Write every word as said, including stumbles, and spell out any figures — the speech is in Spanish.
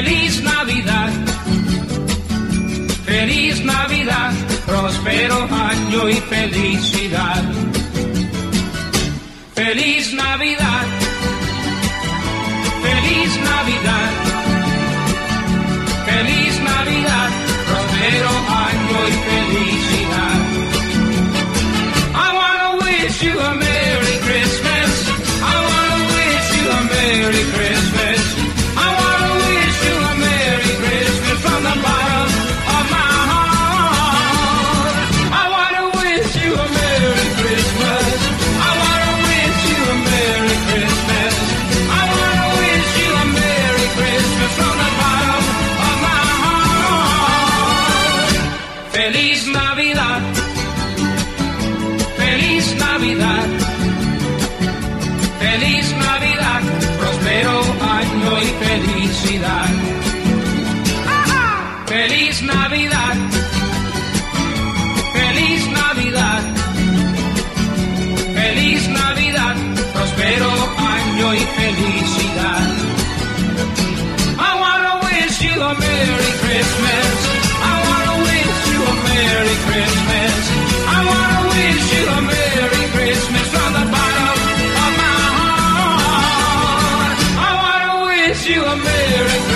Feliz Navidad, feliz Navidad, próspero año y felicidad. Feliz Navidad, feliz Navidad, feliz Navidad, próspero año y felicidad. I wanna wish you a Merry Christmas. I wanna wish you a Merry Christmas. I wanna wish you a Merry Christmas from the bottom of my heart. I wanna wish you a Merry Christmas. I wanna wish you a Merry Christmas. I wanna wish you a Merry Christmas from the bottom of my heart. Feliz Navidad, feliz Navidad, feliz Navidad, próspero año y felicidad. Feliz Navidad, feliz Navidad, feliz Navidad, próspero año y felicidad. I wanna wish you a Merry Christmas. I wanna wish you a Merry Christmas. I wanna wish you a Merry Christmas from the bottom of my heart. I wanna wish you a Merry Christmas.